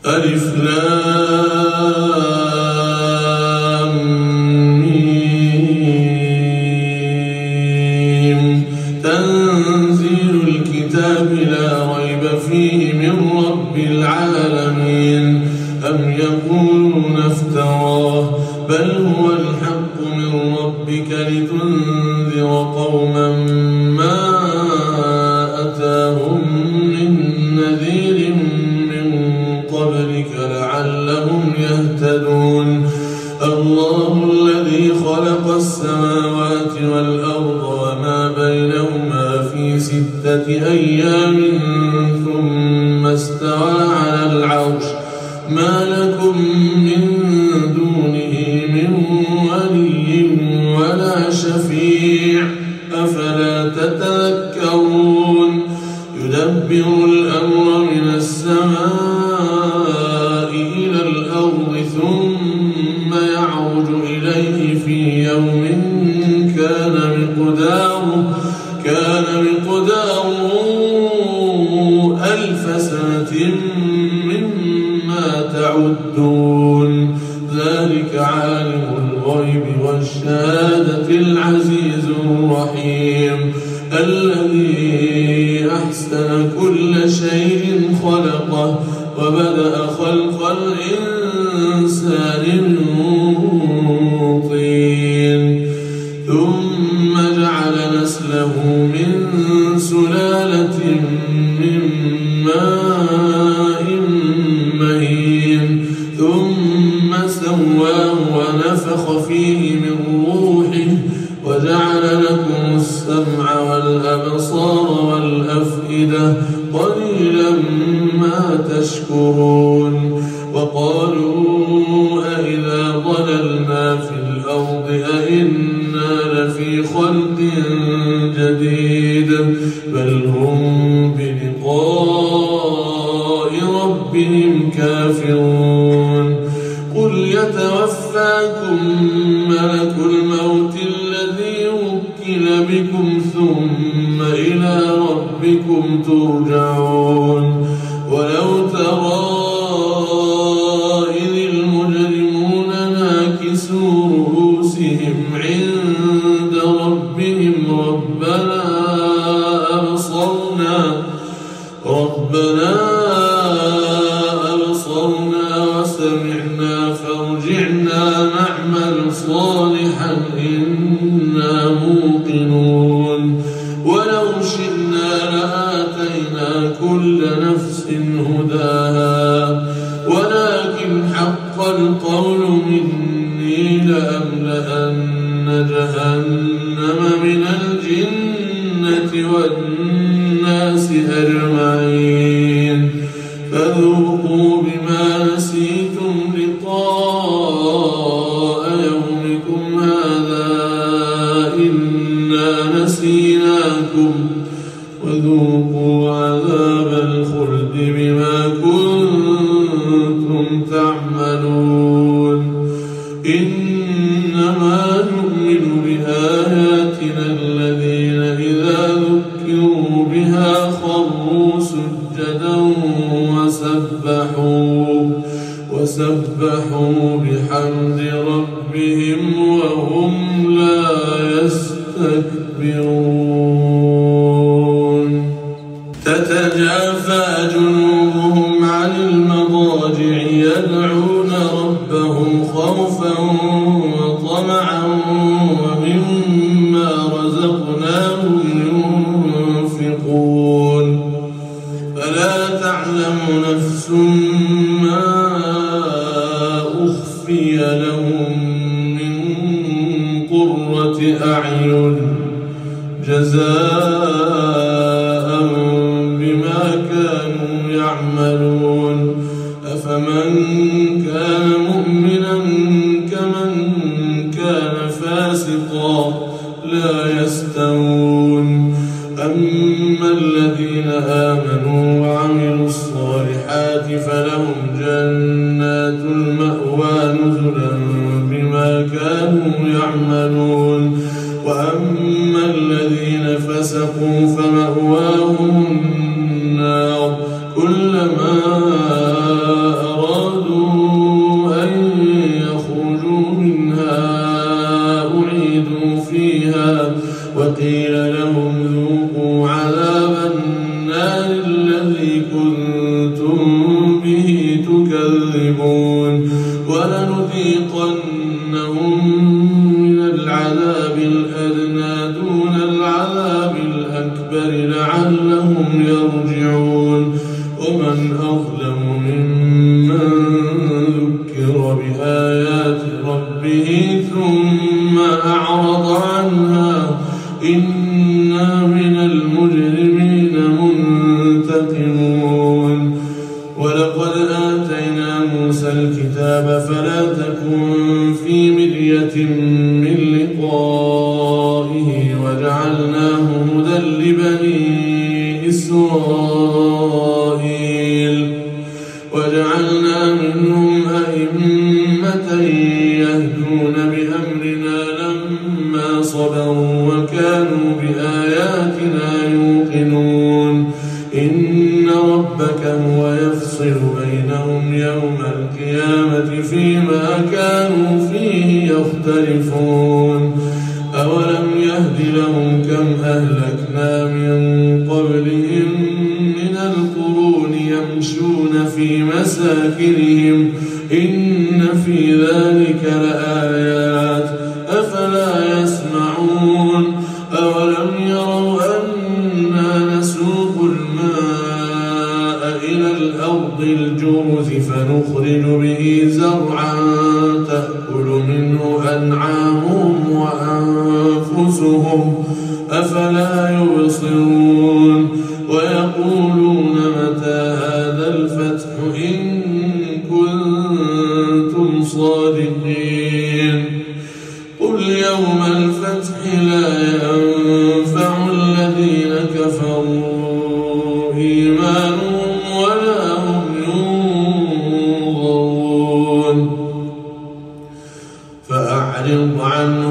ألف لام ميم تنزيل الكتاب لا ريب فيه من رب العالمين أم يقولون افتراه بل هو الحق من ربك لتنذر قوما ما أتاهم من نذير من قبلك لعلهم يهتدون الله الذي خلق السماوات والأرض وما بينهما في 6 أيام ثم استوى على العرش ما لكم من دونه من ولي ولا شفيع أفلا تتذكرون يدبر الأمر من السماء إلى الأرض ثم يعرج إليه في يوم كان مقداره 1000 سنة مما تعدون ذلك عالم الغيب والشهادة العزيز الرحيم الذي أحسن كل شيء خلقه وبدأ خلق الإنسان من طين ثم جعل نسله من سلالة من ماء مهين ثم سواه ونفخ فيه من روحه وجعل لكم السمع والأبصار والأفئدة قليلا ما تشكرون وقالوا أإذا ضللنا في الأرض أإنا لفي خلق جديد بل هم بلقاء ربهم كافرون قل يتوفاكم ملك الموت الذي وكل بكم ثم إلى ربكم ترجعون ولو ترى إذ المجرمون ناكسوا رؤوسهم عند ربهم ربنا أبصرنا وسمعنا فارجعنا نعمل صالحا إنا موقنون ولو شئنا لآتينا كل نفس هداها ولكن حق القول مني لأملأن جهنم من الجنة والناس أجمعين فذوقوا بما نسيتم لقاء يومكم هذا إنا نسيناكم وذوقوا عذاب الخلد بما كنتم تعملون إنما نؤمن بآياتنا الذين إذا ذكروا بها خروا سجدا وسبحوا بحمد ربهم وهم لا يستكبرون تتجافى جنوبهم عن المضاجع يدعون ربهم خوفا وطمعا ومما رزقناهم ينفقون فلا تعلم نفس ما أخفي لهم من قرة أعين جزاء بما كانوا يعملون أفمن كان مؤمنا كمن كان فاسقا لا يستوون أما الذين آمنوا وعملوا الصالحات فلهم جنات المأوى نزلا بما كانوا يعملون وأما الذين فسقوا فمأواهم النار كلما به تكذبون ولنذيقنهم من العذاب الأدنى دون العذاب الأكبر لعلهم يرجعون ومن أظلم ممن ذكر بآيات ربه ثم أعرض عنها إنا من المجرمين منتقمون ولقد آتينا موسى الكتاب فلا تكن في مرية من لقائه وجعلناه هدى لبني إسرائيل وجعلنا منهم أئمة يهدون بأمرنا لما صبروا وكانوا بآياتنا يوقنون إن ربك هو يفصل بينهم يوم القيامة فيما كانوا فيه يختلفون أولم يهد لهم كم أهلكنا من قبلهم من القرون يمشون في مساكنهم إن في ذلك لآيات أفلا يسمعون أولم يروا أنا نسوق الماء إلى الأرض الجرز فنخرج به زرعا تأكل منه أنعامهم وأنفسهم أفلا يبصرون ويقولون متى هذا الفتح إن كنتم صادقين قل يوم الفتح لا ينفع الذين كفروا إيمانهم ولا هم ينظرون فأعرض عنهم